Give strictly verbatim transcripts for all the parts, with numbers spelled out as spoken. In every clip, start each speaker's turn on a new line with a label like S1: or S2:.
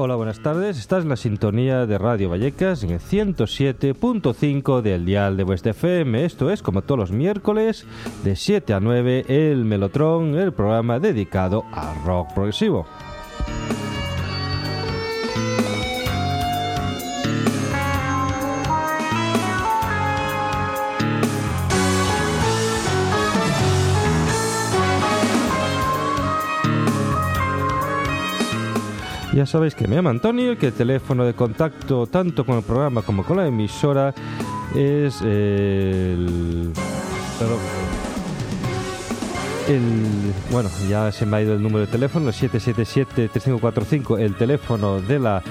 S1: Hola, buenas tardes. Estás en la sintonía de Radio Vallecas en el ciento siete punto cinco del dial de vuestra F M. Esto es, como todos los miércoles, de siete a nueve, el Melotron, el programa dedicado al rock progresivo. Ya sabéis que me llamo Antonio y que el teléfono de contacto tanto con el programa como con la emisora es el... Perdón. El, bueno, ya se me ha ido el número de teléfono, el siete siete siete, tres cinco cuatro cinco, el teléfono de la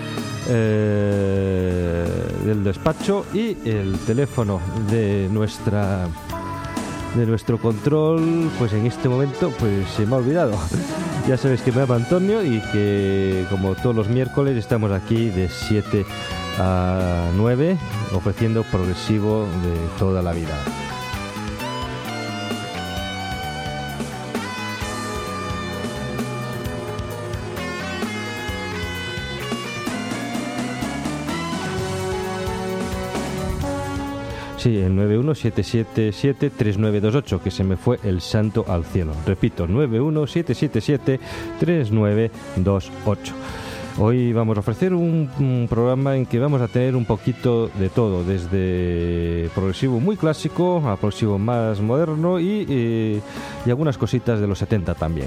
S1: eh, del despacho, y el teléfono de nuestra de nuestro control, pues en este momento pues se me ha olvidado. Ya sabéis que me llamo Antonio y que, como todos los miércoles, estamos aquí de siete a nueve ofreciendo progresivo de toda la vida. Sí, el nueve uno siete siete siete tres nueve dos ocho, que se me fue el santo al cielo. Repito, nueve uno siete siete siete tres nueve dos ocho. Hoy vamos a ofrecer un, un programa en que vamos a tener un poquito de todo, desde progresivo muy clásico a progresivo más moderno y, eh, y algunas cositas de los setenta también.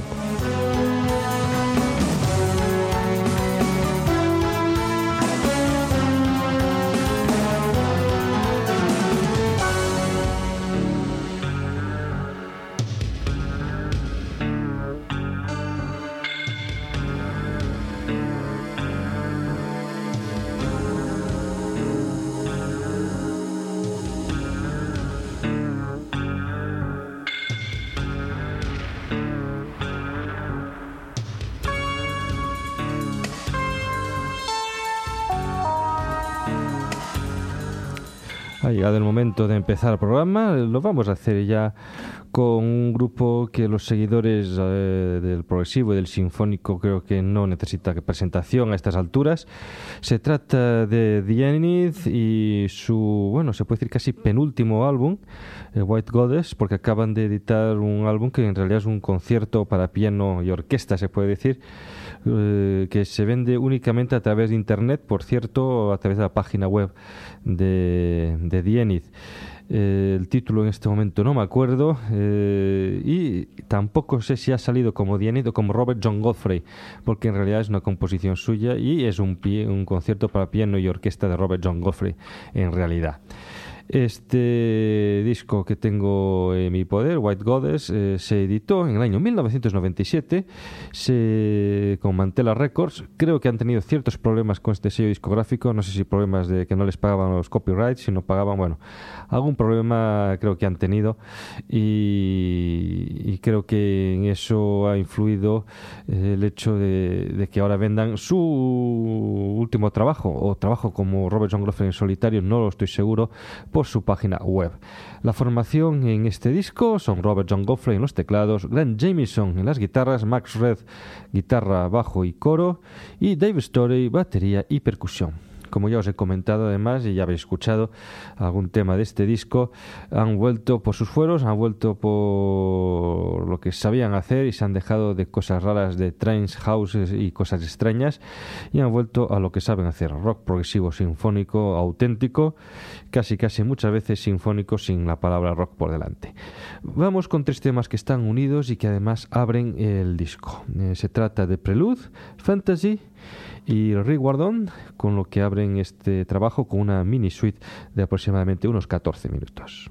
S1: Ha llegado el momento de empezar el programa. Lo vamos a hacer ya con un grupo que los seguidores eh, del progresivo y del sinfónico creo que no necesita presentación a estas alturas. Se trata de The Zenith y su, bueno, se puede decir casi penúltimo álbum, eh, White Goddess, porque acaban de editar un álbum que en realidad es un concierto para piano y orquesta, se puede decir, eh, que se vende únicamente a través de internet, por cierto, a través de la página web de, de The Zenith. Eh, el título en este momento no me acuerdo, eh, y tampoco sé si ha salido como The Zenith o como Robert John Godfrey, porque en realidad es una composición suya y es un, pie, un concierto para piano y orquesta de Robert John Godfrey en realidad. Este disco que tengo en mi poder, White Goddess, eh, se editó en el año mil novecientos noventa y siete se, con Mantella Records. Creo que han tenido ciertos problemas con este sello discográfico, no sé si problemas de que no les pagaban los copyrights, si no pagaban, bueno, algún problema creo que han tenido, y, y creo que en eso ha influido eh, el hecho de, de que ahora vendan su último trabajo, o trabajo como Robert John Godfrey en solitario, no lo estoy seguro, por su página web. La formación en este disco son Robert John Godfrey en los teclados, Grant Jamieson en las guitarras, Max Red guitarra, bajo y coro, y Dave Story batería y percusión. Como ya os he comentado, además, y ya habéis escuchado algún tema de este disco, han vuelto por sus fueros, han vuelto por lo que sabían hacer y se han dejado de cosas raras, de trance, houses y cosas extrañas, y han vuelto a lo que saben hacer: rock progresivo sinfónico auténtico, casi casi muchas veces sinfónico sin la palabra rock por delante. Vamos con tres temas que están unidos y que además abren el disco. Eh, se trata de Prelude, Fantasy y Rewardon, con lo que abren este trabajo con una mini suite de aproximadamente unos catorce minutos.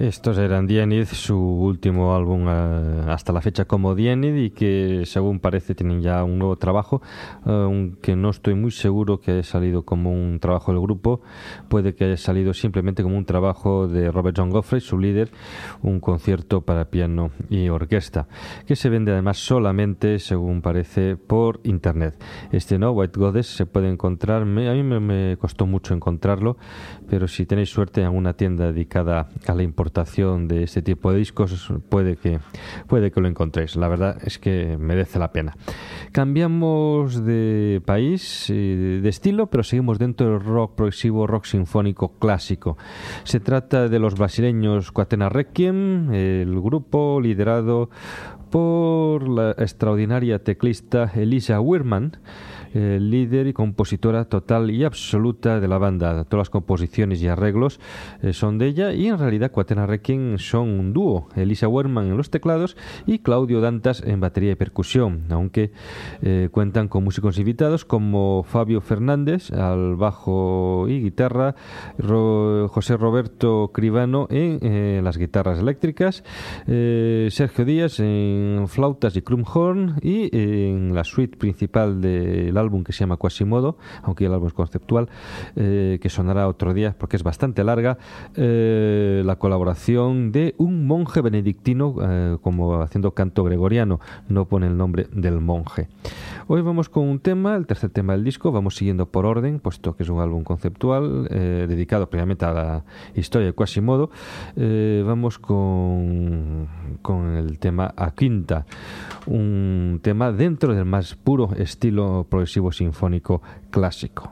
S1: Estos eran The Enid, su último álbum uh, hasta la fecha como The Enid, y que según parece tienen ya un nuevo trabajo, uh, aunque no estoy muy seguro que haya salido como un trabajo del grupo. Puede que haya salido simplemente como un trabajo de Robert John Godfrey, su líder, un concierto para piano y orquesta, que se vende además solamente, según parece, por internet. Este no, White Goddess, se puede encontrar, me, a mí me, me costó mucho encontrarlo, pero si tenéis suerte en alguna tienda dedicada a la importación de este tipo de discos, puede que puede que lo encontréis. La verdad es que merece la pena. Cambiamos de país, de estilo, pero seguimos dentro del rock progresivo, rock sinfónico clásico. Se trata de los brasileños Quatena Requiem, el grupo liderado por la extraordinaria teclista Elisa Wirman, eh, líder y compositora total y absoluta de la banda. Todas las composiciones y arreglos eh, son de ella, y en realidad Quatena Requiem son un dúo: Elisa Wirman en los teclados y Claudio Dantas en batería y percusión, aunque eh, cuentan con músicos invitados como Fabio Fernández al bajo y guitarra, Ro- José Roberto Cribano en eh, las guitarras eléctricas, eh, Sergio Díaz en flautas y crumhorn, y eh, en la suite principal del álbum, que se llama Quasimodo, aunque el álbum es conceptual, eh, que sonará otro día porque es bastante larga, eh, la colaboración de un monje benedictino, eh, como haciendo canto gregoriano, no pone el nombre del monje. Hoy vamos con un tema, el tercer tema del disco, vamos siguiendo por orden, puesto que es un álbum conceptual eh, dedicado previamente a la historia de Quasimodo. Eh, vamos con, con el tema A Quinta, un tema dentro del más puro estilo progresivo sinfónico clásico.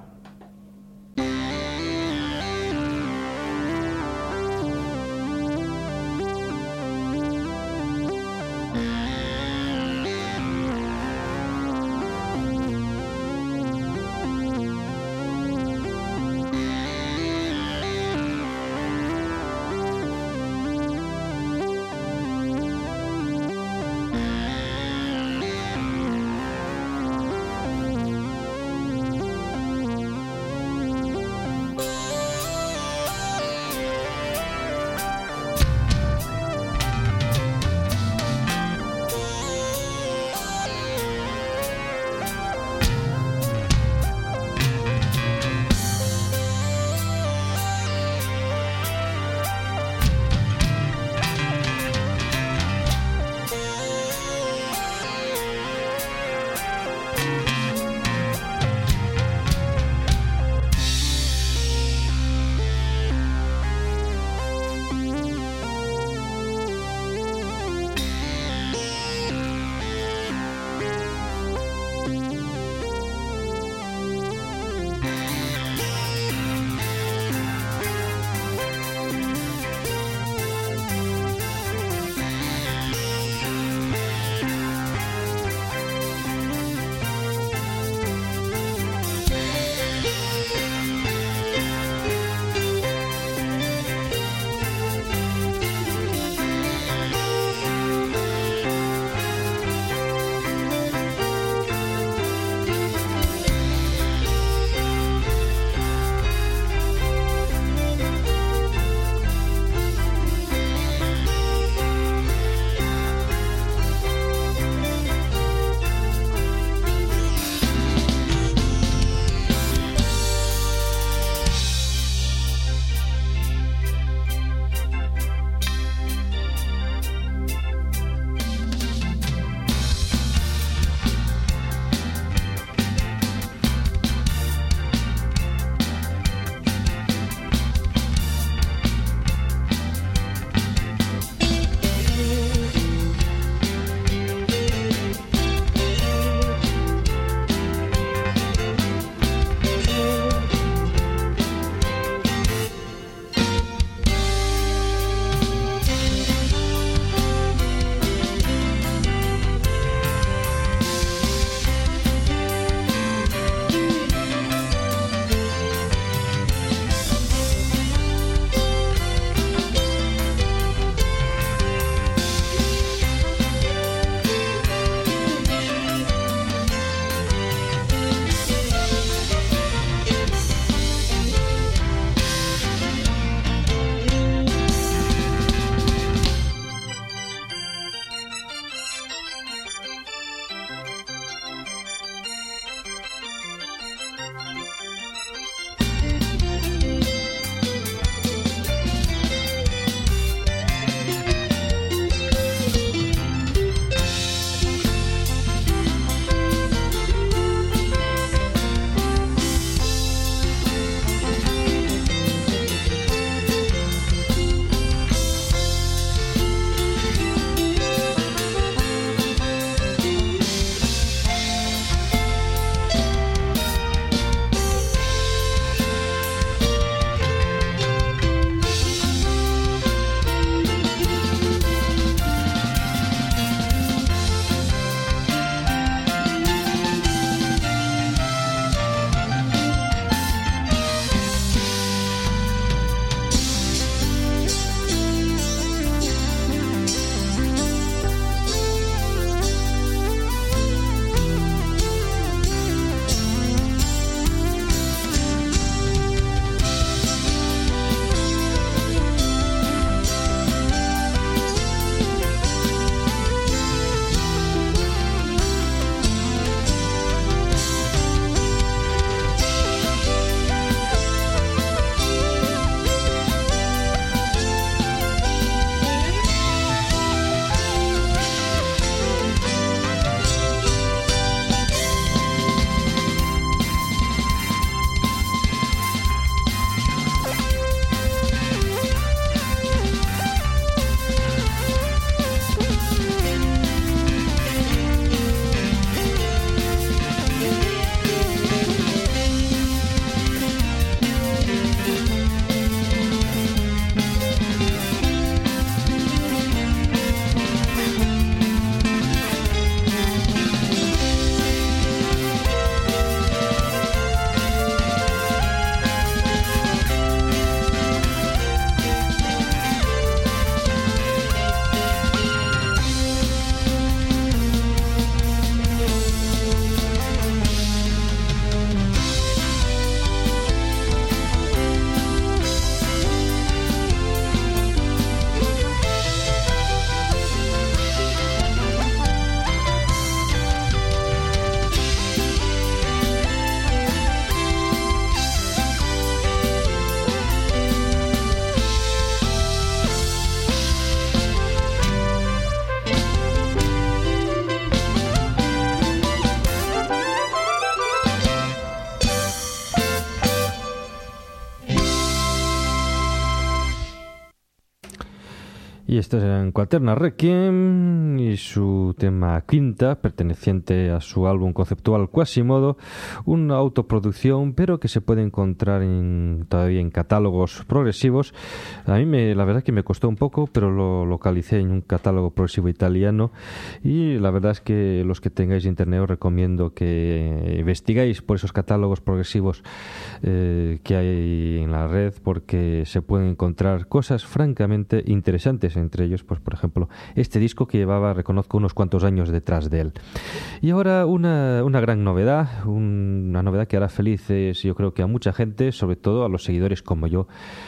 S1: Y esto es en Quaterna Requiem y su tema Quinta, perteneciente a su álbum conceptual Quasimodo, una autoproducción, pero que se puede encontrar en, todavía en catálogos progresivos. A mí me, la verdad es que me costó un poco, pero lo localicé en un catálogo progresivo italiano y la verdad es que los que tengáis internet os recomiendo que investigáis por esos catálogos progresivos eh, que hay en la red, porque se pueden encontrar cosas francamente interesantes. Entre ellos, pues por ejemplo, este disco que llevaba, reconozco, unos cuantos años detrás de él. Y ahora una, una gran novedad, un, una novedad que hará felices, yo creo que a mucha gente, sobre todo a los seguidores como yo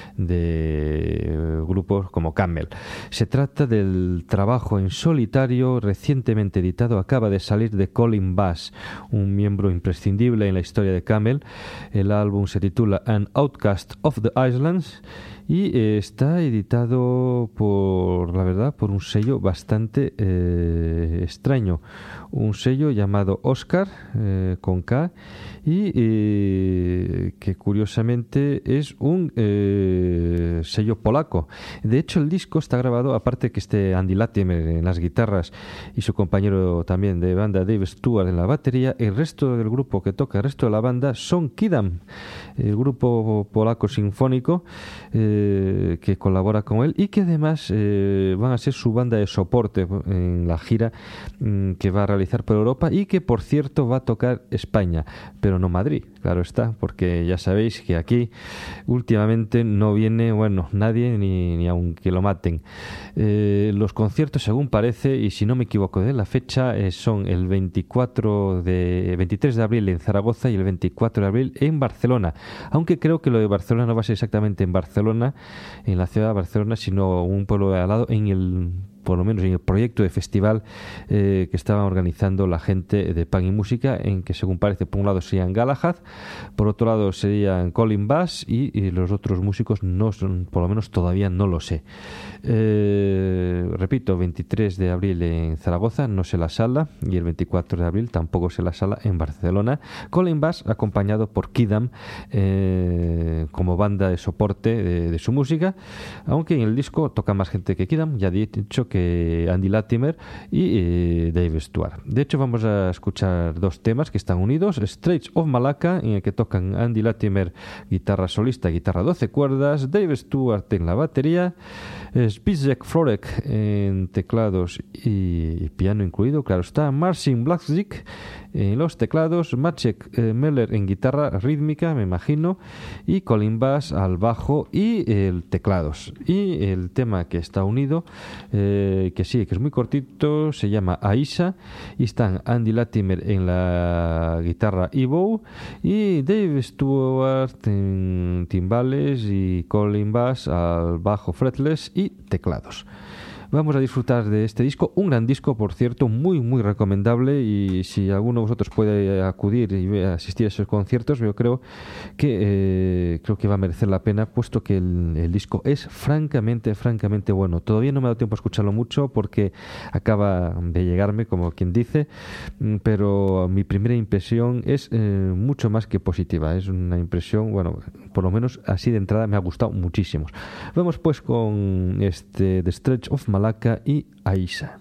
S1: de grupos como Camel. Se trata del trabajo en solitario recientemente editado, acaba de salir, de Colin Bass, un miembro imprescindible en la historia de Camel. El álbum se titula An Outcast of the Islands y eh, está editado por, la verdad, por un sello bastante eh, extraño, un sello llamado Oscar, eh, con K, y eh, que curiosamente es un eh, sello polaco. De hecho, el disco está grabado, aparte que esté Andy Latimer en las guitarras y su compañero también de banda Dave Stewart en la batería, el resto del grupo que toca, el resto de la banda son Kidam, el grupo polaco sinfónico eh, que colabora con él y que además eh, van a ser su banda de soporte en la gira mm, que va a realizar por Europa y que, por cierto, va a tocar España, pero no Madrid, claro está, porque ya sabéis que aquí últimamente no viene, bueno, nadie, ni, ni aunque lo maten. Eh, los conciertos, según parece, y si no me equivoco de la fecha, eh, son el veinticuatro de, veintitrés de abril en Zaragoza y el veinticuatro de abril en Barcelona, aunque creo que lo de Barcelona no va a ser exactamente en Barcelona, en la ciudad de Barcelona, sino un pueblo de al lado, en el, por lo menos en el proyecto de festival eh, que estaban organizando la gente de Pan y Música, en que, según parece, por un lado serían Galahad, por otro lado serían Colin Bass y, y los otros músicos no son, por lo menos todavía no lo sé. Eh, repito, veintitrés de abril en Zaragoza, no sé la sala, y el veinticuatro de abril tampoco sé la sala en Barcelona. Colin Bass acompañado por Kidam eh, como banda de soporte de, de su música, aunque en el disco toca más gente que Kidam, ya he dicho que Andy Latimer y eh, Dave Stewart. De hecho, vamos a escuchar dos temas que están unidos: Straits of Malacca, en el que tocan Andy Latimer guitarra solista, guitarra doce cuerdas, Dave Stewart en la batería, Zbigniew Florek en teclados y piano incluido, claro está, Marcin Blazik en los teclados, Maciek eh, Meller en guitarra rítmica, me imagino, y Colin Bass al bajo y el teclados. Y el tema que está unido, eh, que sí, que es muy cortito, se llama Aisha, y están Andy Latimer en la guitarra y bow y Dave Stewart en timbales y Colin Bass al bajo fretless y teclados. Vamos a disfrutar de este disco, un gran disco, por cierto, muy muy recomendable, y si alguno de vosotros puede acudir y asistir a esos conciertos, yo creo que eh, creo que va a merecer la pena, puesto que el, el disco es francamente francamente bueno. Todavía no me ha dado tiempo a escucharlo mucho porque acaba de llegarme, como quien dice, pero mi primera impresión es eh, mucho más que positiva. Es una impresión, bueno, por lo menos así de entrada me ha gustado muchísimo. Vamos pues con este The Stretch of Malacca y Aisha.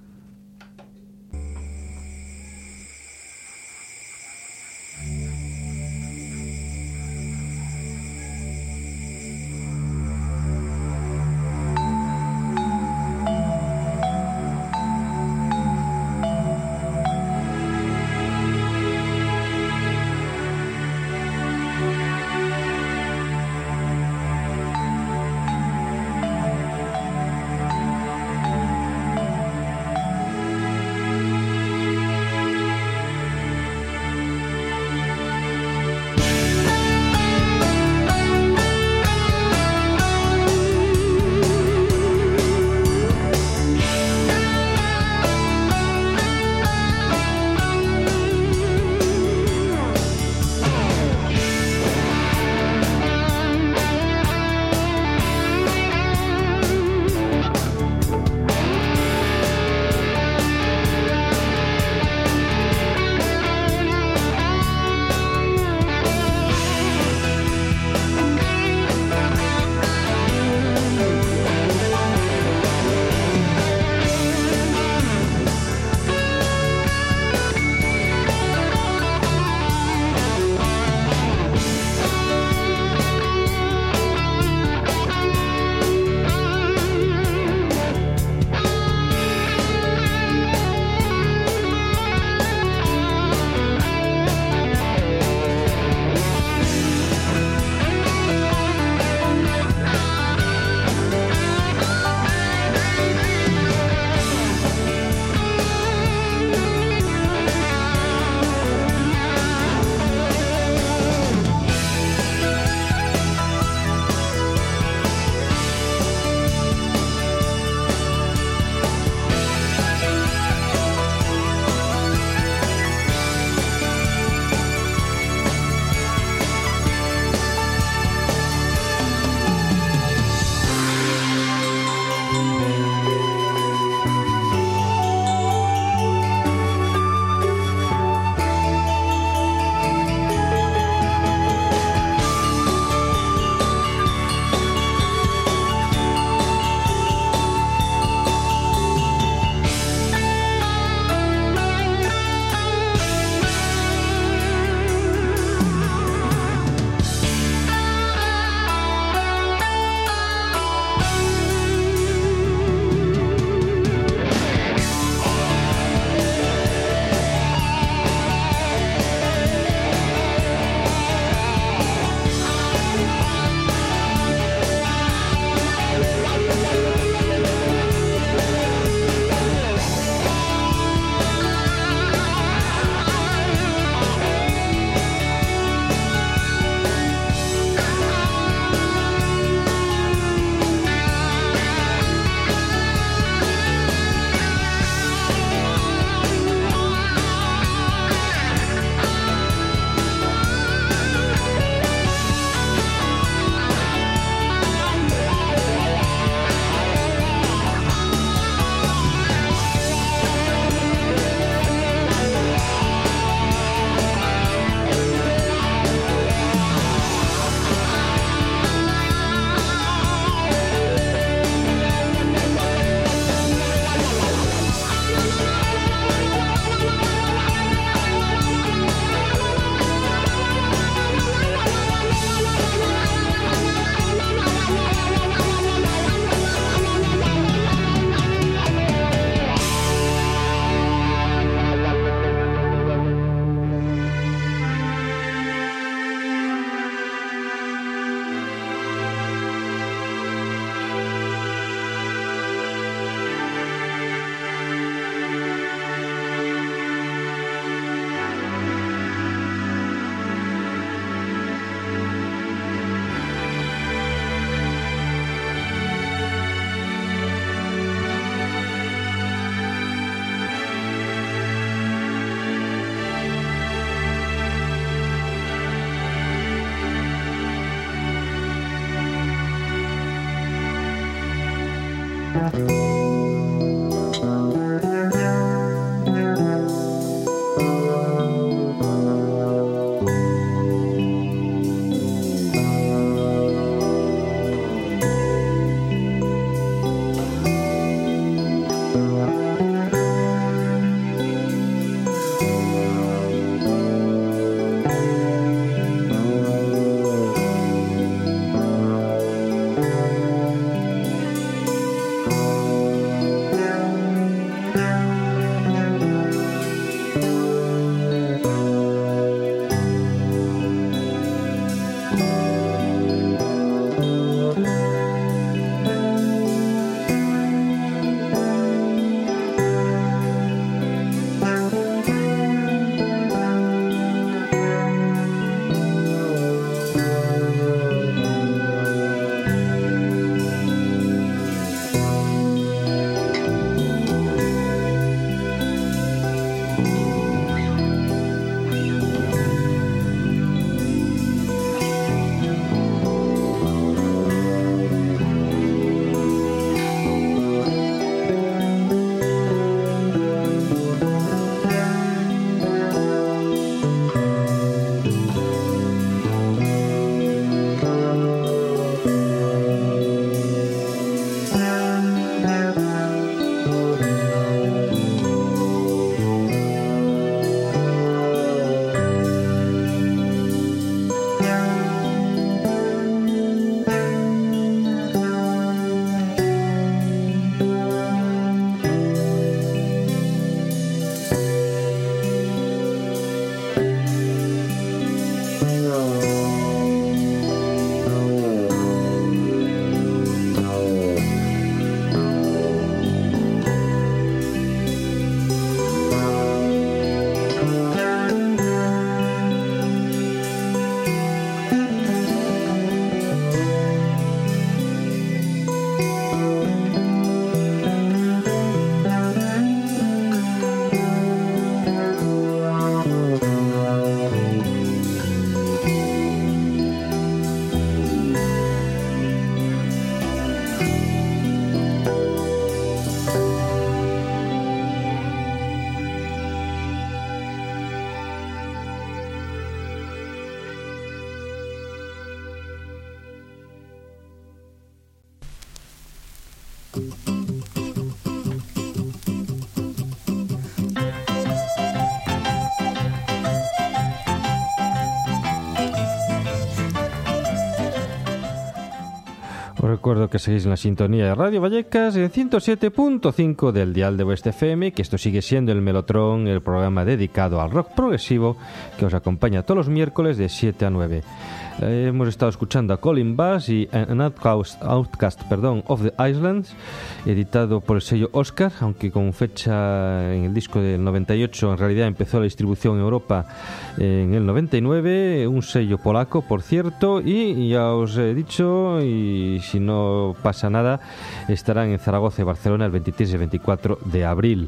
S1: Os recuerdo que seguís en la sintonía de Radio Vallecas en ciento siete punto cinco del dial de vuestra F M, que esto sigue siendo el Melotron, el programa dedicado al rock progresivo que os acompaña todos los miércoles de siete a nueve. Eh, hemos estado escuchando a Colin Bass y An Outcast, Outcast perdón, of the Islands, editado por el sello Oscar, aunque con fecha en el disco del noventa y ocho, en realidad empezó la distribución en Europa en el noventa y nueve, un sello polaco, por cierto, y ya os he dicho, y si no pasa nada, estarán en Zaragoza y Barcelona el veintitrés y veinticuatro de abril.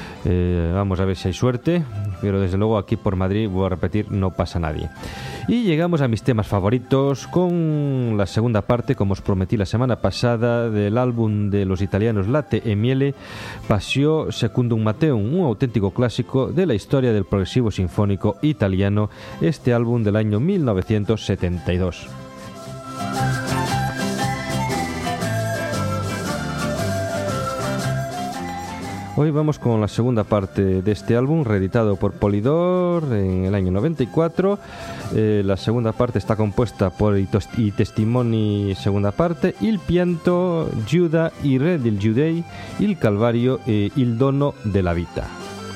S1: Eh, vamos a ver si hay suerte, pero desde luego aquí por Madrid, voy a repetir, no pasa nadie. Y llegamos a mis temas favoritos con la segunda parte, como os prometí la semana pasada, del álbum de los italianos Latte e Miele, Passio Secundum Matteum, un auténtico clásico de la historia del progresivo sinfónico italiano, este álbum del año mil novecientos setenta y dos. Hoy vamos con la segunda parte de este álbum, reeditado por Polydor en el año noventa y cuatro. Eh, la segunda parte está compuesta por I, tos- I Testimoni, segunda parte, Il Pianto, Giuda, I Re del Giudei, Il Calvario e Il Dono della Vita.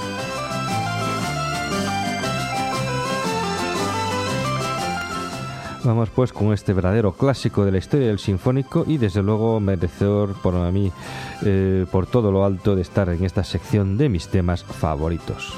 S1: Vamos pues con este verdadero clásico de la historia del sinfónico y desde luego merecedor por a mí, eh, por todo lo alto, de estar en esta sección de mis temas favoritos.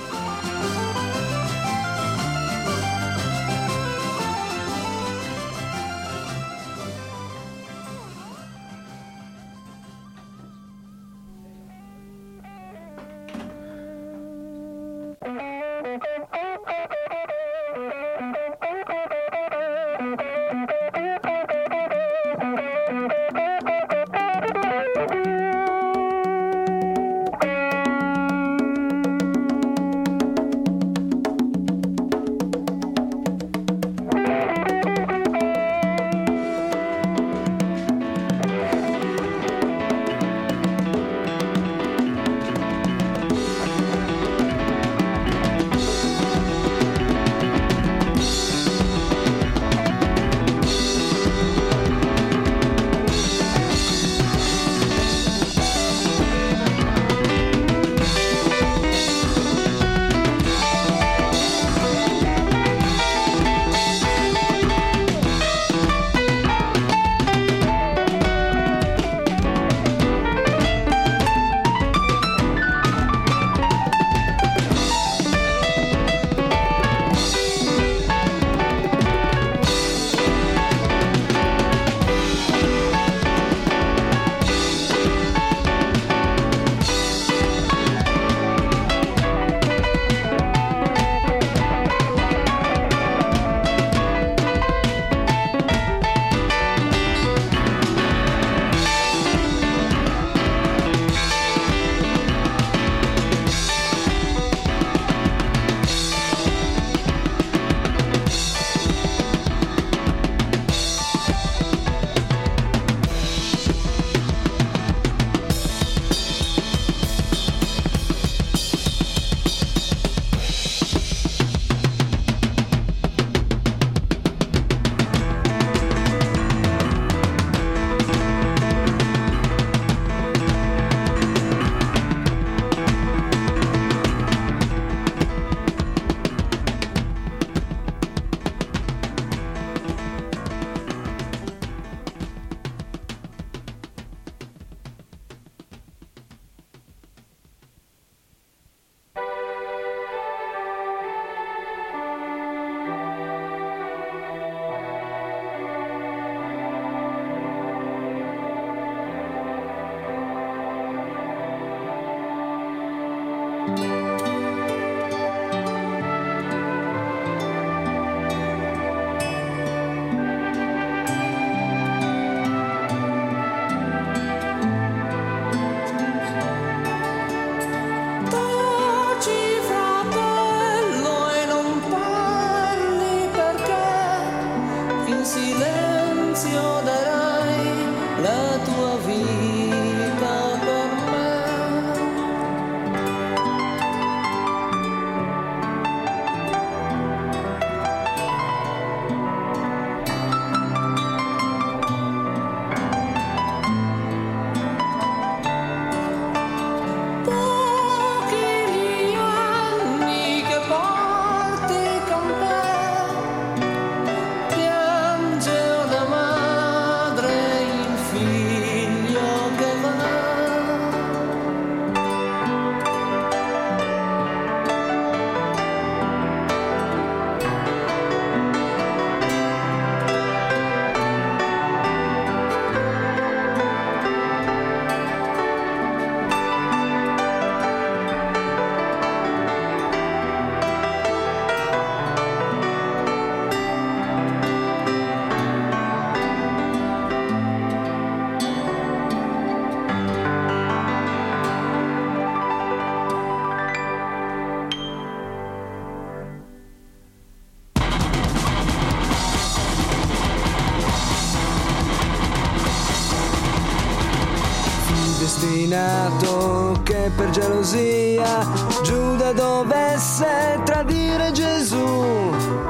S2: destinato che per gelosia Giuda dovesse tradire Gesù.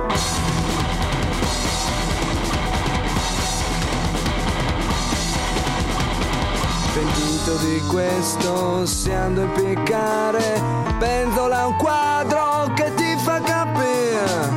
S2: Pentito di questo, si andò a impiccare, penzola un quadro che ti fa capire.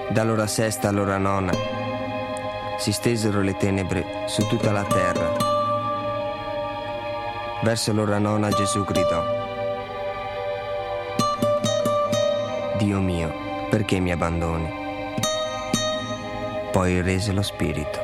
S2: Dall'ora sesta all'ora nona si stesero le tenebre su tutta la terra. Verso l'ora nona Gesù gridò: Dio mio, perché mi abbandoni? Poi rese lo spirito.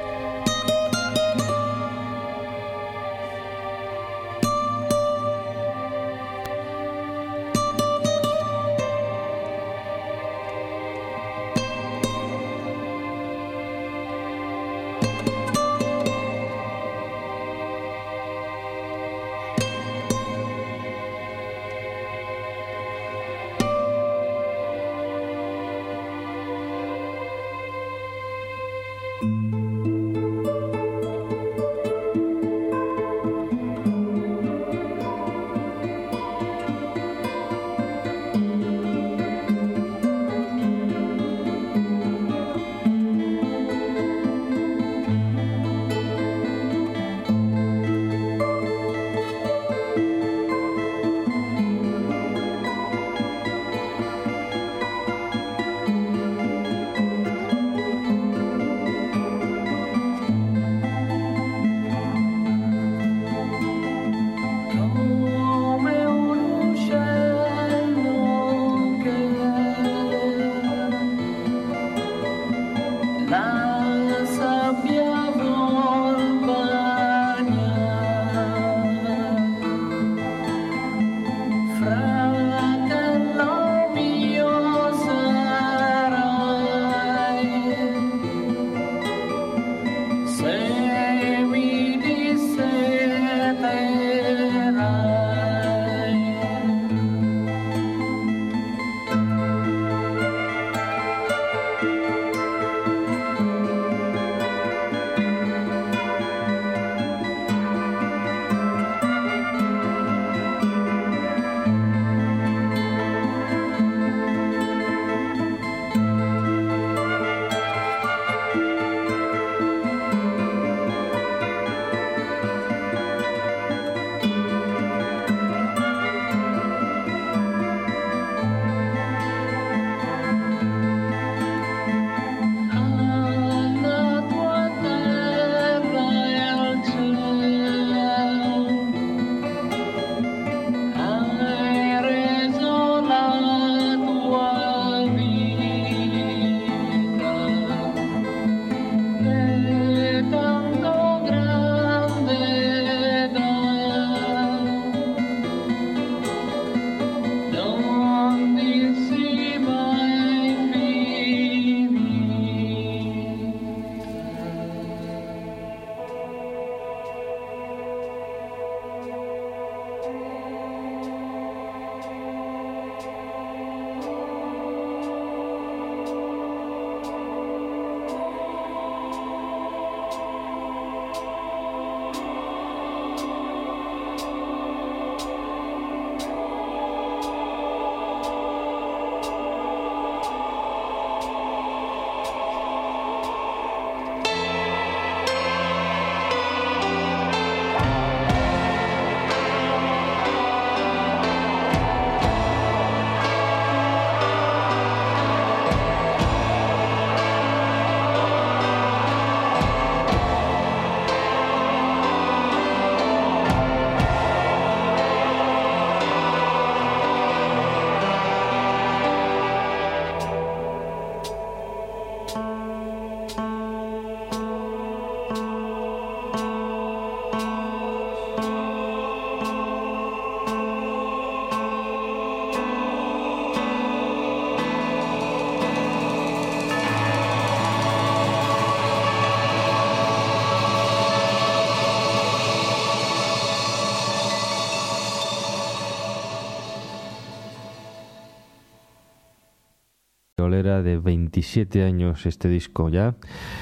S1: Era de veintisiete años este disco ya,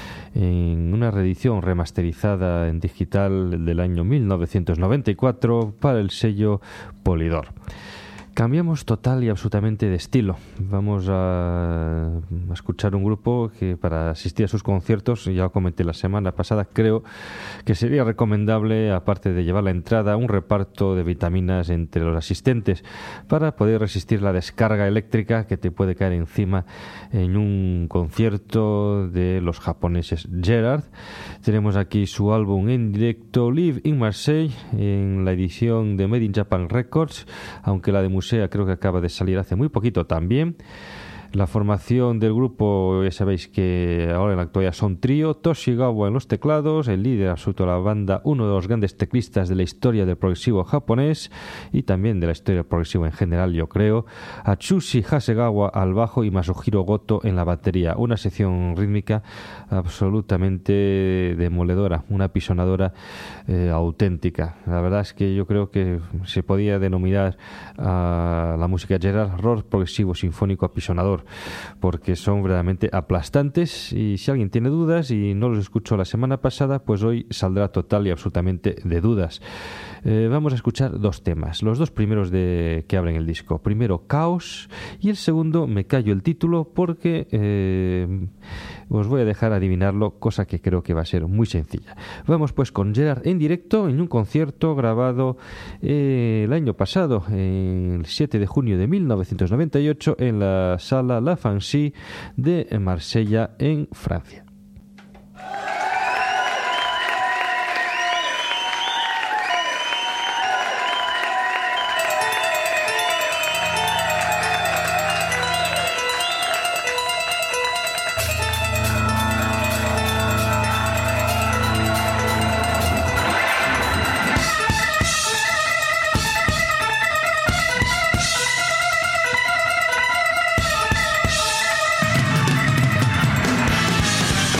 S1: en una reedición remasterizada en digital del año mil novecientos noventa y cuatro para el sello Polydor. Cambiamos total y absolutamente de estilo. Vamos a, a escuchar un grupo que para asistir a sus conciertos, ya lo comenté la semana pasada, creo que sería recomendable, aparte de llevar la entrada, un reparto de vitaminas entre los asistentes para poder resistir la descarga eléctrica que te puede caer encima en un concierto de los japoneses Gerard. Tenemos aquí su álbum en directo Live in Marseille en la edición de Made in Japan Records, aunque la de Musea creo que acaba de salir hace muy poquito también. La formación del grupo, ya sabéis que ahora en la actualidad son trío: Toshigawa en los teclados, el líder absoluto de la banda, uno de los grandes teclistas de la historia del progresivo japonés y también de la historia del progresivo en general, yo creo, Atsushi Hasegawa al bajo y Masahiro Goto en la batería. Una sección rítmica absolutamente demoledora, una pisonadora eh, auténtica. La verdad es que yo creo que se podía denominar a la música Gerard rock progresivo sinfónico apisonador, porque son verdaderamente aplastantes, y si alguien tiene dudas y no los escuchó la semana pasada, pues hoy saldrá total y absolutamente de dudas. Eh, vamos a escuchar dos temas, los dos primeros de que abren el disco. Primero Caos y el segundo me callo el título porque eh, os voy a dejar adivinarlo, cosa que creo que va a ser muy sencilla. Vamos pues con Gerard en directo en un concierto grabado eh, el año pasado, el siete de junio de mil novecientos noventa y ocho, en la sala La Fancy de Marsella, en Francia.
S3: We'll be right back.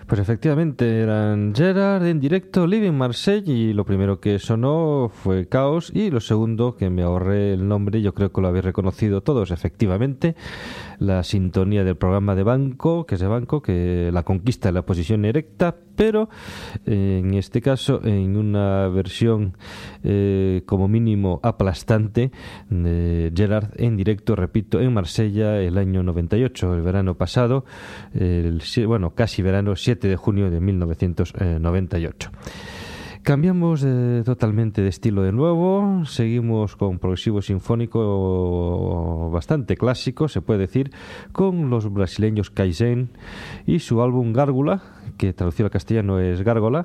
S1: Pues efectivamente eran Gerard en directo, Live in Marseille, y lo primero que sonó fue Caos, y lo segundo, que me ahorré el nombre, yo creo que lo habéis reconocido todos, efectivamente, la sintonía del programa de Banco, que es de Banco, que la conquista de la posición erecta, pero eh, en este caso en una versión eh, como mínimo aplastante de Gerard en directo, repito, en Marsella el año noventa y ocho, el verano pasado, el, bueno, casi verano, siete de junio de mil novecientos noventa y ocho. Cambiamos eh, totalmente de estilo de nuevo, seguimos con progresivo sinfónico bastante clásico, se puede decir, con los brasileños Kaizen y su álbum Gárgula, que traducido al castellano es Gárgola,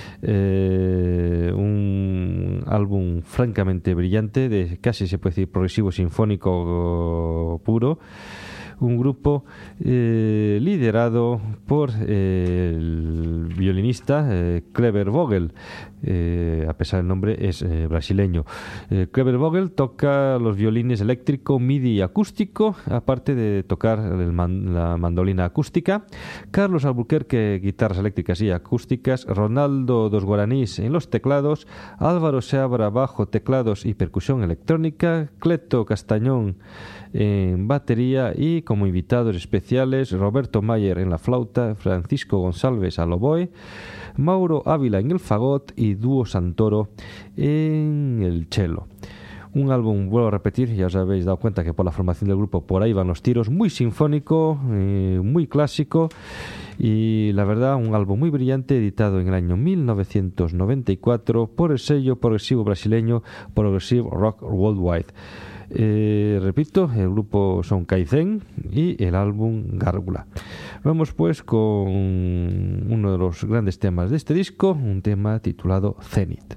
S1: eh, un álbum francamente brillante, de casi se puede decir progresivo sinfónico puro. Un grupo eh, liderado por eh, el violinista eh, Kleber Vogel, eh, a pesar del nombre es eh, brasileño. eh, Kleber Vogel toca los violines eléctrico, MIDI y acústico, aparte de tocar el man, la mandolina acústica. Carlos Albuquerque, guitarras eléctricas y acústicas. Ronaldo dos Guaraníes en los teclados. Álvaro Seabra, bajo, teclados y percusión electrónica. Cleto Castañón en batería, y como invitados especiales Roberto Mayer en la flauta, Francisco González al oboe, Mauro Ávila en el fagot y Dúo Santoro en el cello. Un álbum, vuelvo a repetir, ya os habéis dado cuenta que por la formación del grupo por ahí van los tiros, muy sinfónico, eh, muy clásico, y la verdad un álbum muy brillante, editado en el año mil novecientos noventa y cuatro por el sello progresivo brasileño Progressive Rock Worldwide. Eh, repito, el grupo son Kaizen y el álbum Gárgula. Vamos pues con uno de los grandes temas de este disco, un tema titulado Zenith.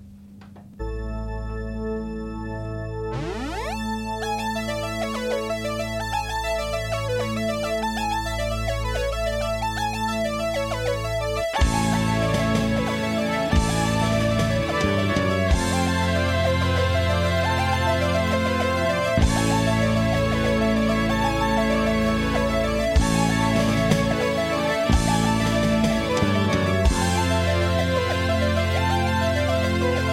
S2: Thank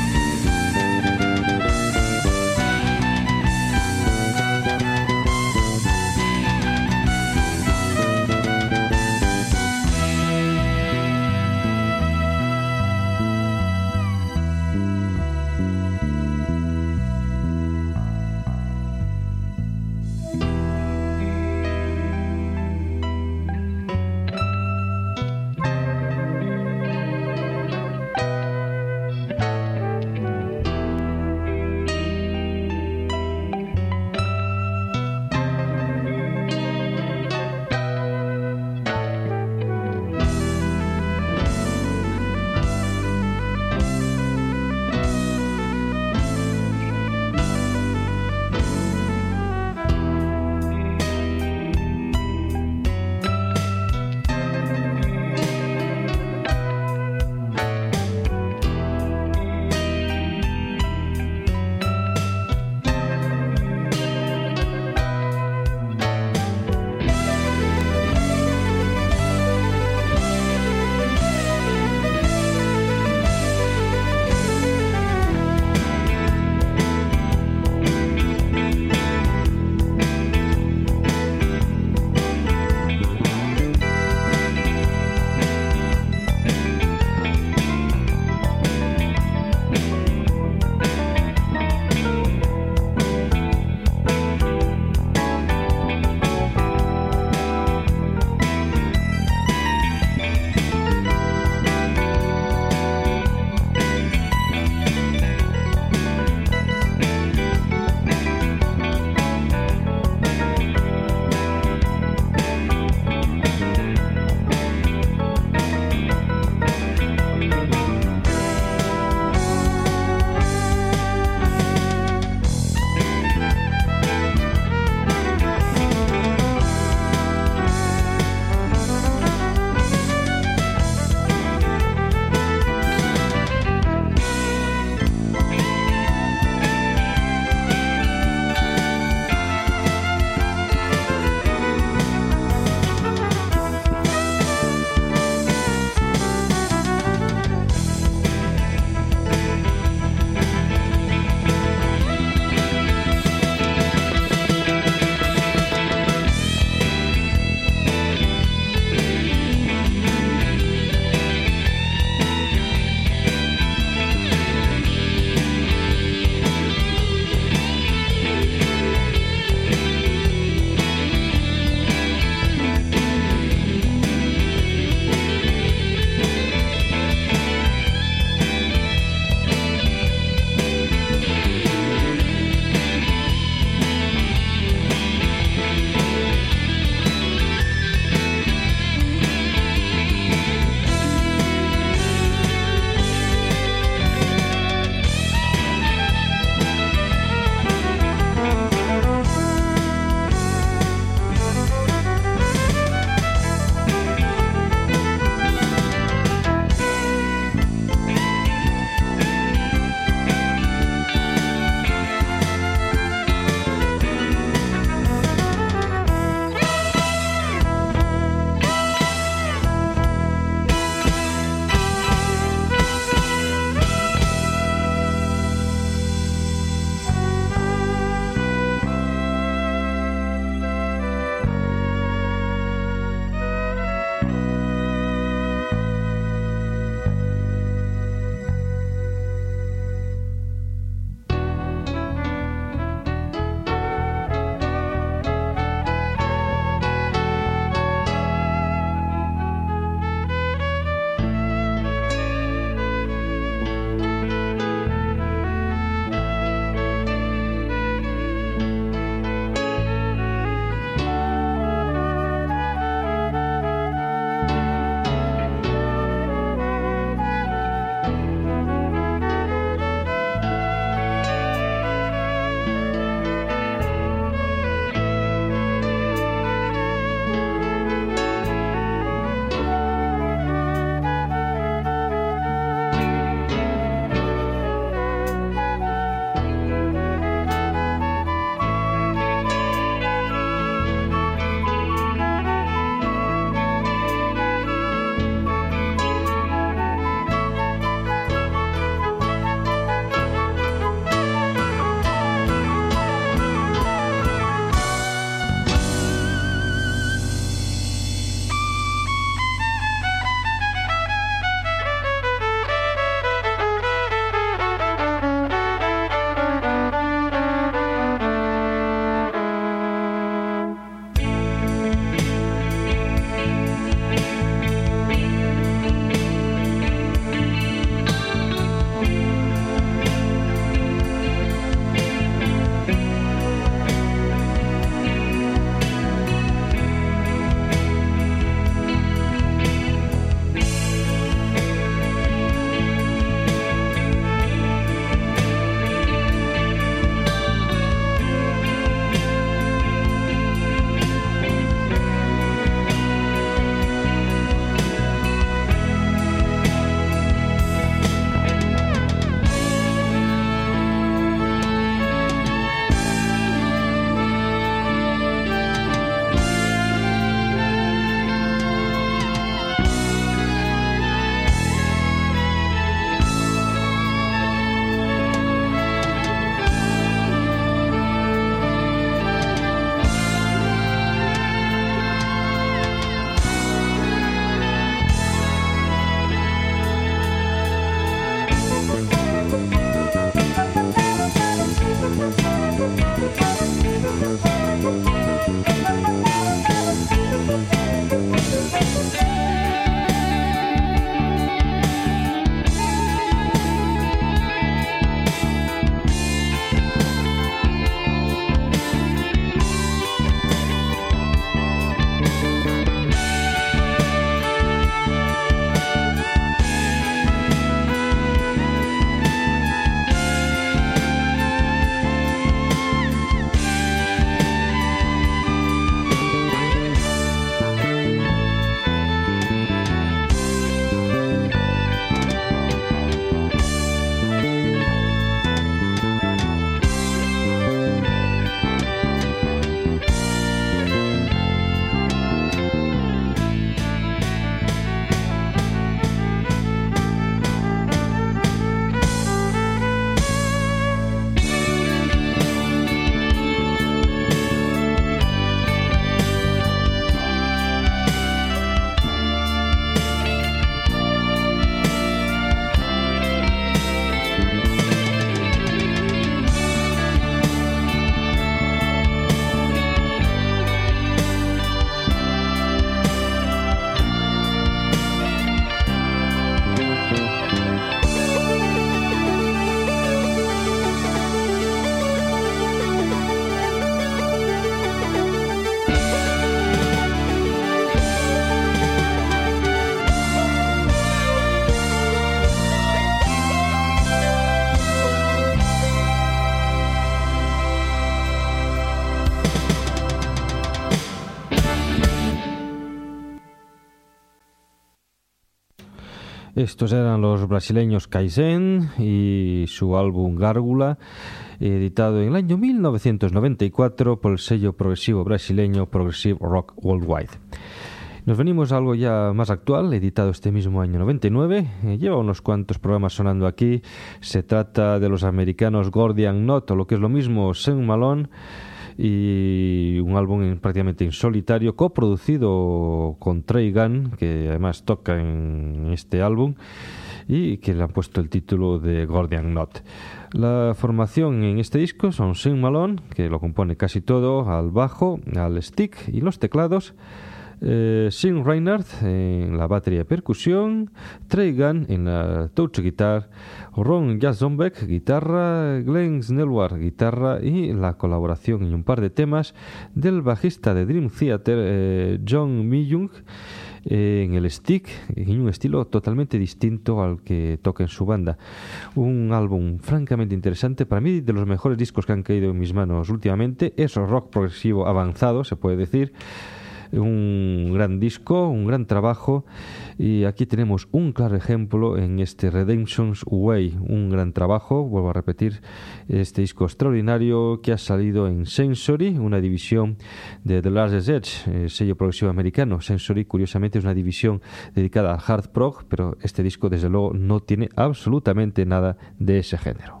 S1: Estos eran los brasileños Kaizen y su álbum Gárgula, editado en el año mil novecientos noventa y cuatro por el sello progresivo brasileño Progressive Rock Worldwide. Nos venimos a algo ya más actual, editado este mismo año noventa y nueve. Eh, lleva unos cuantos programas sonando aquí. Se trata de los americanos Gordian Knot, o lo que es lo mismo, Saint Malone, y un álbum en, prácticamente en solitario, coproducido con Trey Gunn, que además toca en este álbum, y que le han puesto el título de Gordian Knot. La formación en este disco son Saint Malone, que lo compone casi todo, al bajo, al stick y los teclados, Eh, Sean Reinhardt en la batería y percusión, Trey Gunn en la touch guitar, Ron Jazzonbeck guitarra, Glenn Snellward guitarra y la colaboración en un par de temas del bajista de Dream Theater, eh, John Myung, eh, en el stick, en un estilo totalmente distinto al que toca en su banda. Un álbum francamente interesante, para mí de los mejores discos que han caído en mis manos últimamente. Es rock progresivo avanzado, se puede decir. Un gran disco, un gran trabajo, y aquí tenemos un claro ejemplo en este Redemption's Way, un gran trabajo, vuelvo a repetir, este disco extraordinario que ha salido en Sensory, una división de The Largest Edge, eh, sello progresivo americano. Sensory, curiosamente, es una división dedicada al hard prog, pero este disco desde luego no tiene absolutamente nada de ese género.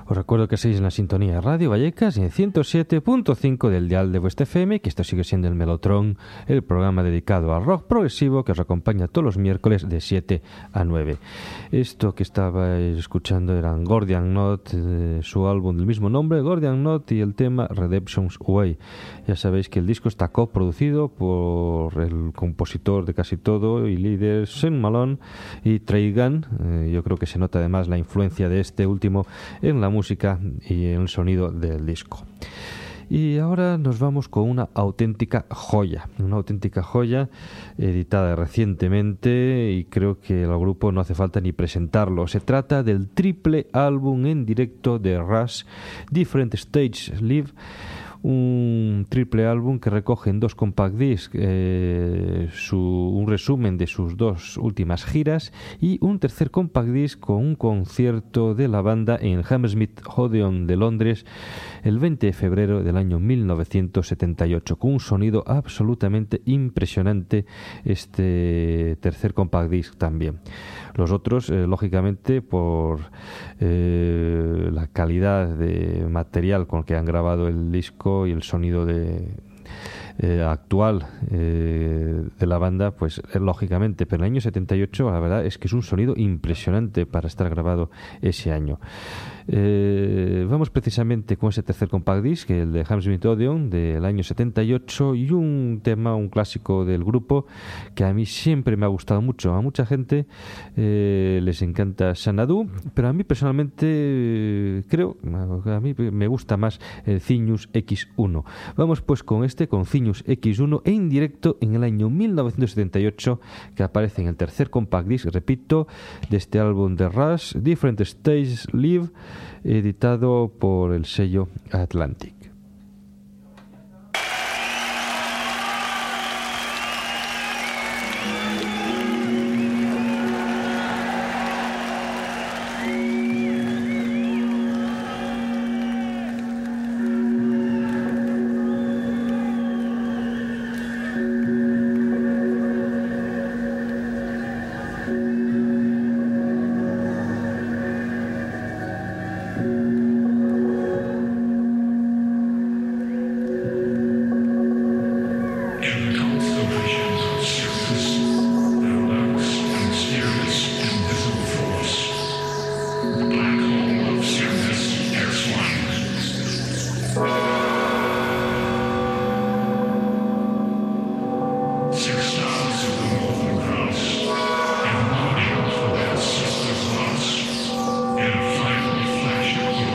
S1: Os recuerdo que seguís en la sintonía de Radio Vallecas y en ciento siete punto cinco del dial de vuestra F M, que esto sigue siendo el Melotron, el programa dedicado al rock progresivo que os acompaña todos los miércoles de siete a nueve. Esto que estabais escuchando eran Gordian Knot, eh, su álbum del mismo nombre, Gordian Knot, y el tema Redemption's Way. Ya sabéis que el disco está coproducido por el compositor de casi todo y líder Sean Malone y Trey Gunn. Eh, yo creo que se nota además la influencia de este último en la música y en el sonido del disco. Y ahora nos vamos con una auténtica joya, una auténtica joya editada recientemente y creo que al grupo no hace falta ni presentarlo. Se trata del triple álbum en directo de Rush, Different Stages Live, un triple álbum que recoge en dos compact discs eh, su, un resumen de sus dos últimas giras y un tercer compact disc con un concierto de la banda en Hammersmith Odeon de Londres el veinte de febrero del año mil novecientos setenta y ocho, con un sonido absolutamente impresionante este tercer compact disc también. Los otros, eh, lógicamente, por eh, la calidad de material con que han grabado el disco y el sonido de eh, actual eh, de la banda, pues eh, lógicamente, pero en el año setenta y ocho la verdad es que es un sonido impresionante para estar grabado ese año. Eh, vamos precisamente con ese tercer compact disc, el de Hammersmith Odeon del año setenta y ocho, y un tema, un clásico del grupo que a mí siempre me ha gustado mucho. A mucha gente eh, les encanta Xanadu, pero a mí personalmente eh, creo, a mí me gusta más el Cygnus equis uno. Vamos pues con este, con Cygnus equis uno en directo en el año mil novecientos setenta y ocho, que aparece en el tercer compact disc, repito, de este álbum de Rush, Different Stages Live, editado por el sello Atlantic.
S3: In a final flash of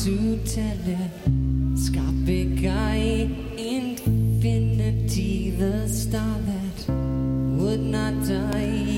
S3: to telescopic eye, infinity, the star that would not die.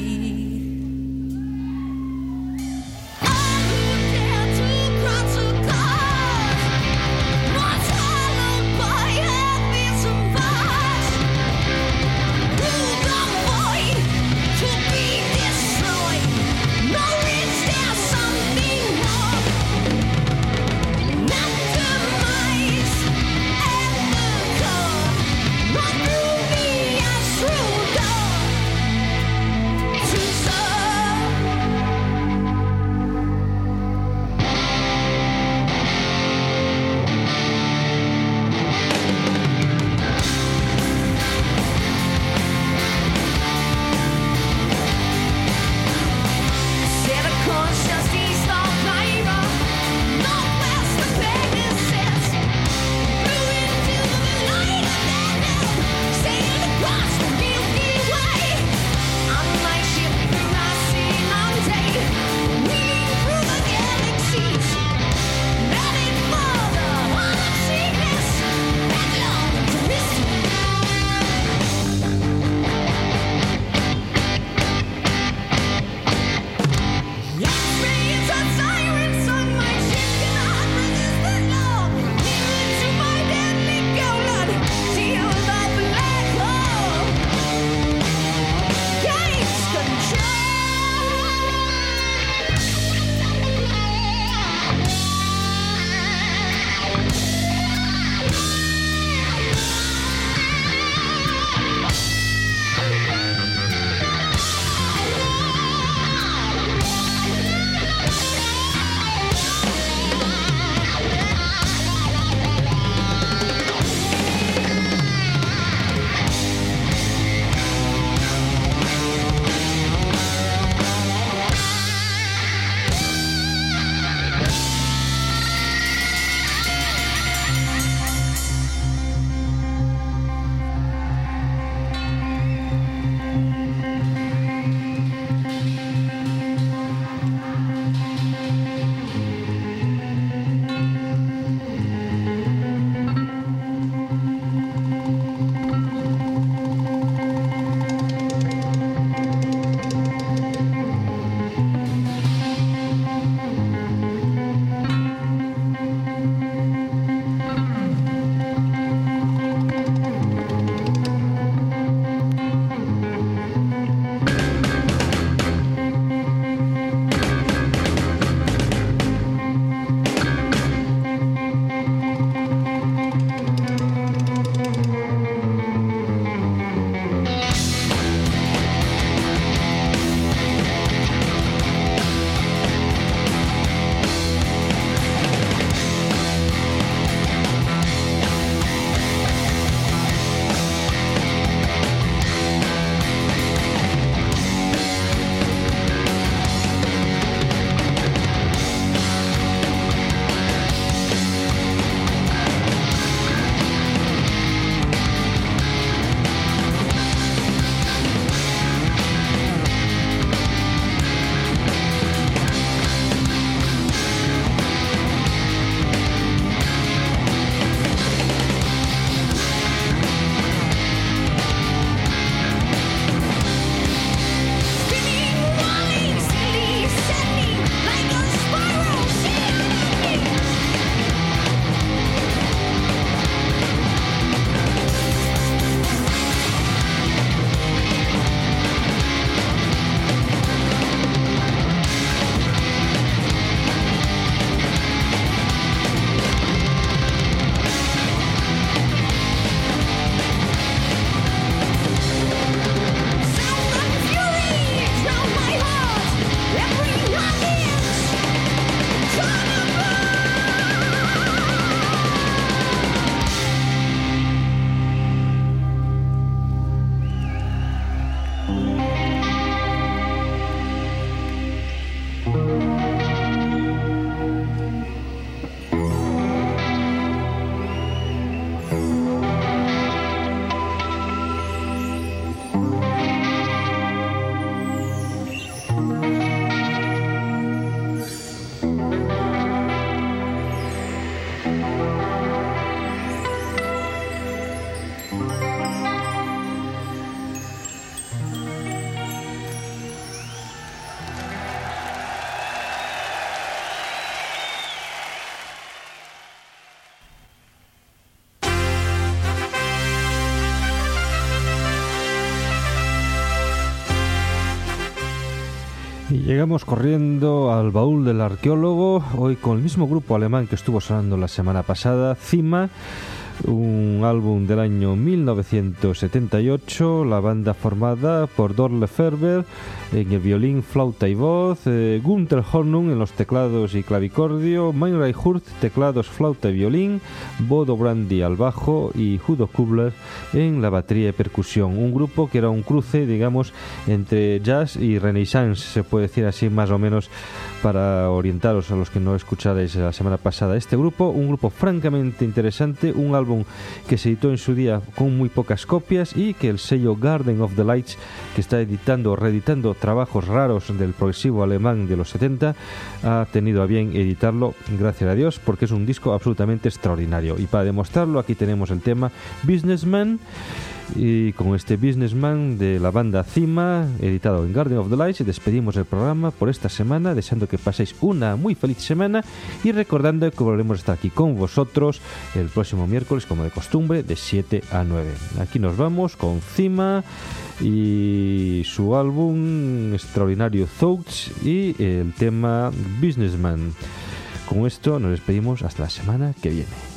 S1: Y llegamos corriendo al baúl del arqueólogo, hoy con el mismo grupo alemán que estuvo sonando la semana pasada, Cima, un álbum del año mil novecientos setenta y ocho, la banda formada por Dorle Ferber en el violín, flauta y voz, eh, Gunther Hornung en los teclados y clavicordio, Meinrad Hurt, teclados, flauta y violín, Bodo Brandi al bajo y Udo Kubler en la batería y percusión. Un grupo que era un cruce, digamos, entre jazz y renaissance, se puede decir así más o menos, para orientaros a los que no escucharais la semana pasada este grupo. Un grupo francamente interesante, un álbum que se editó en su día con muy pocas copias y que el sello Garden of the Lights, que está editando, reeditando trabajos raros del progresivo alemán de los setenta, ha tenido a bien editarlo, gracias a Dios, porque es un disco absolutamente extraordinario. Y para demostrarlo, aquí tenemos el tema Businessman, y con este Businessman de la banda Cima, editado en Garden of the Lights, despedimos el programa por esta semana, deseando que paséis una muy feliz semana y recordando que volveremos a estar aquí con vosotros el próximo miércoles, como de costumbre, de siete a nueve. Aquí nos vamos con Cima y su álbum extraordinario Thoughts y el tema Businessman. Con esto nos despedimos hasta la semana que viene.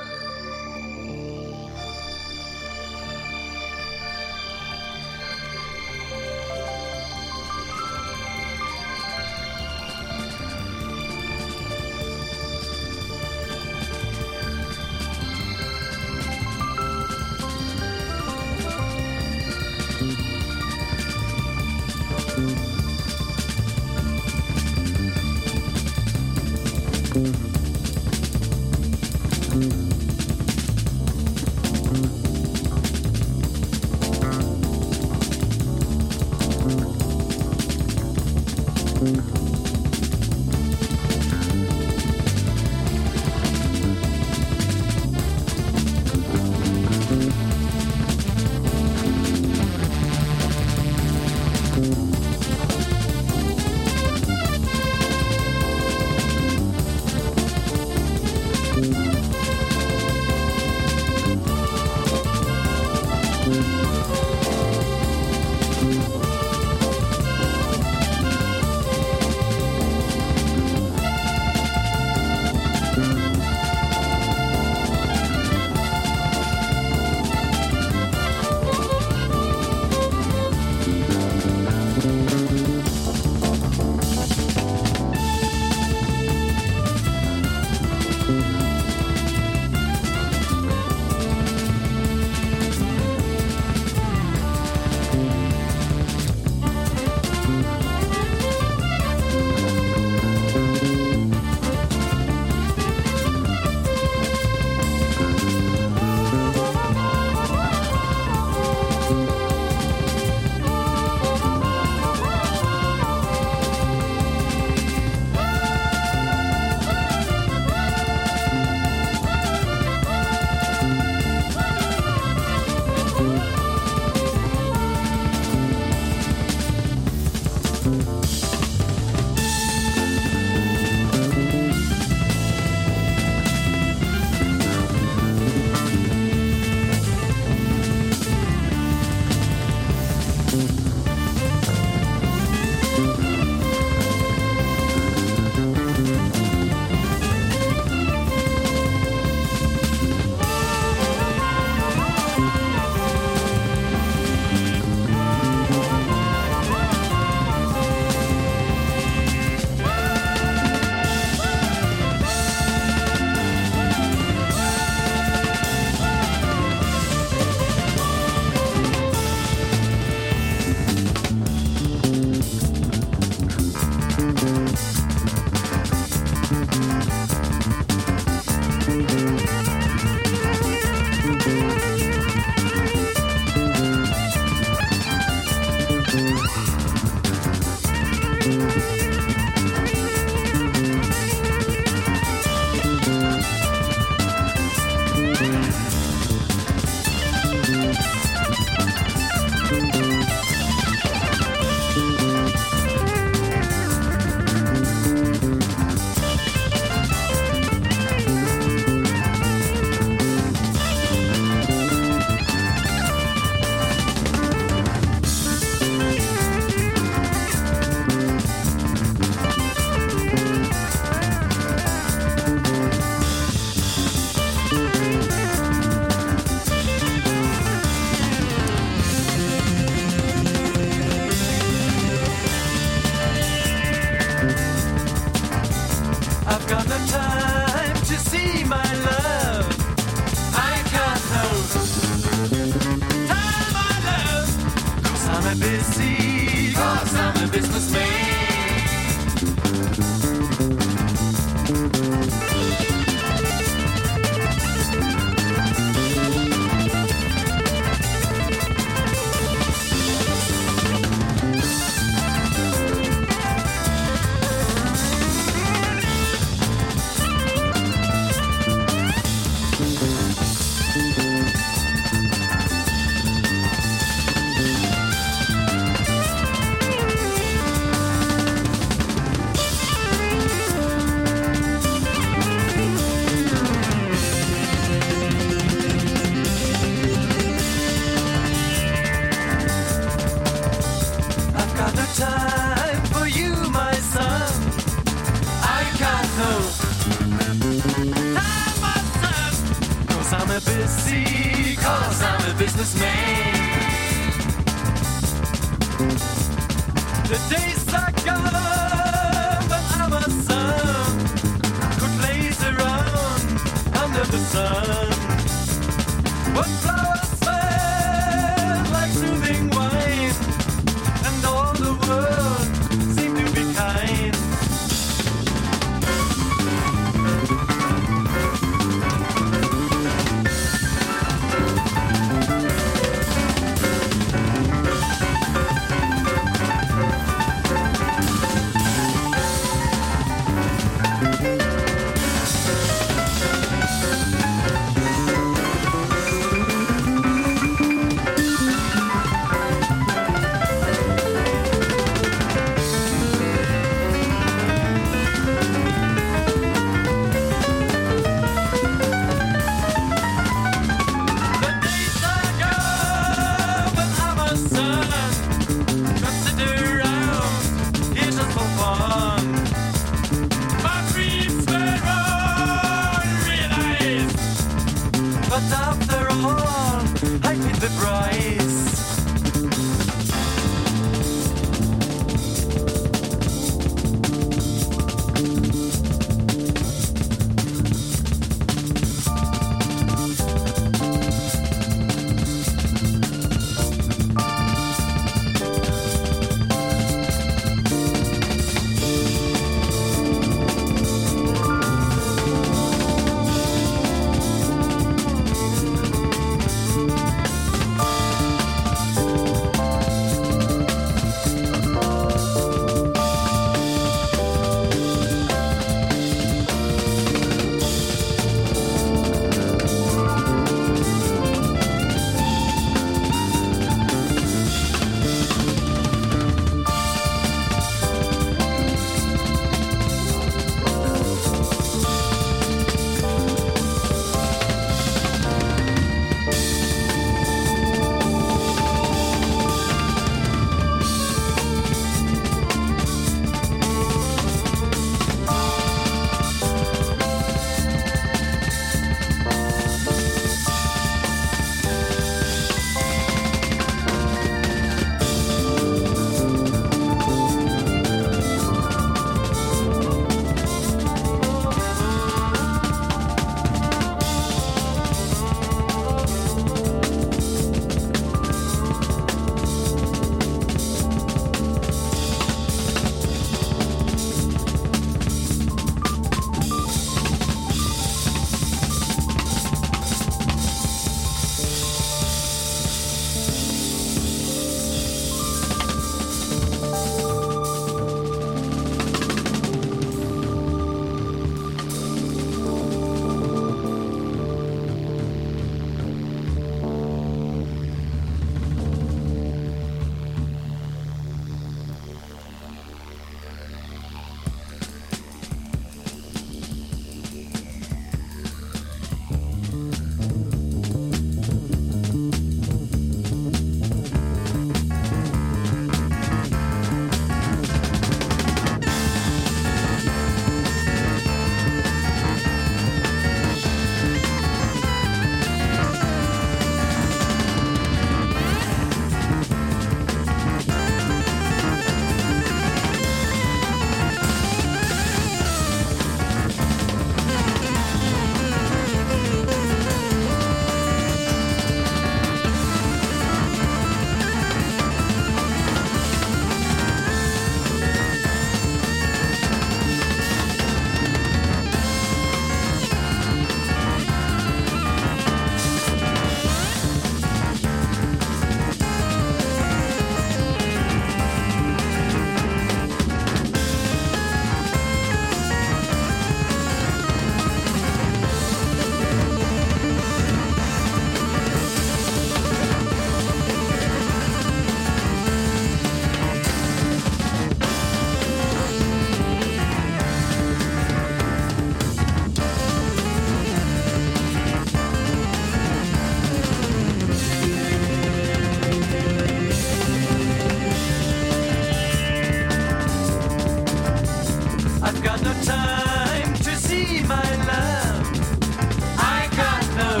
S4: time to see my love. I got no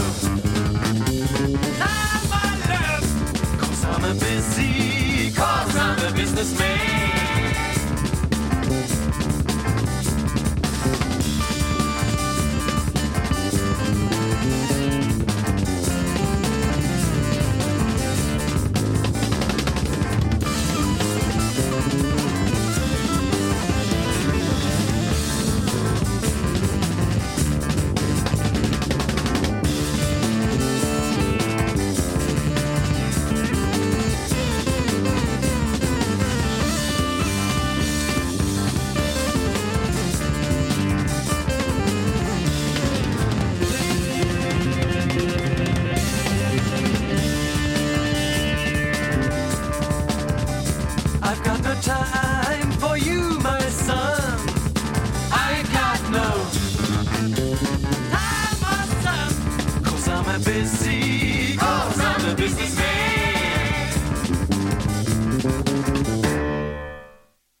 S4: time, my love, 'cause I'm a busy, 'cause I'm a businessman. I've got no time for you, my son. I got no time, my son, 'cause I'm a busy, 'cause I'm a businessman.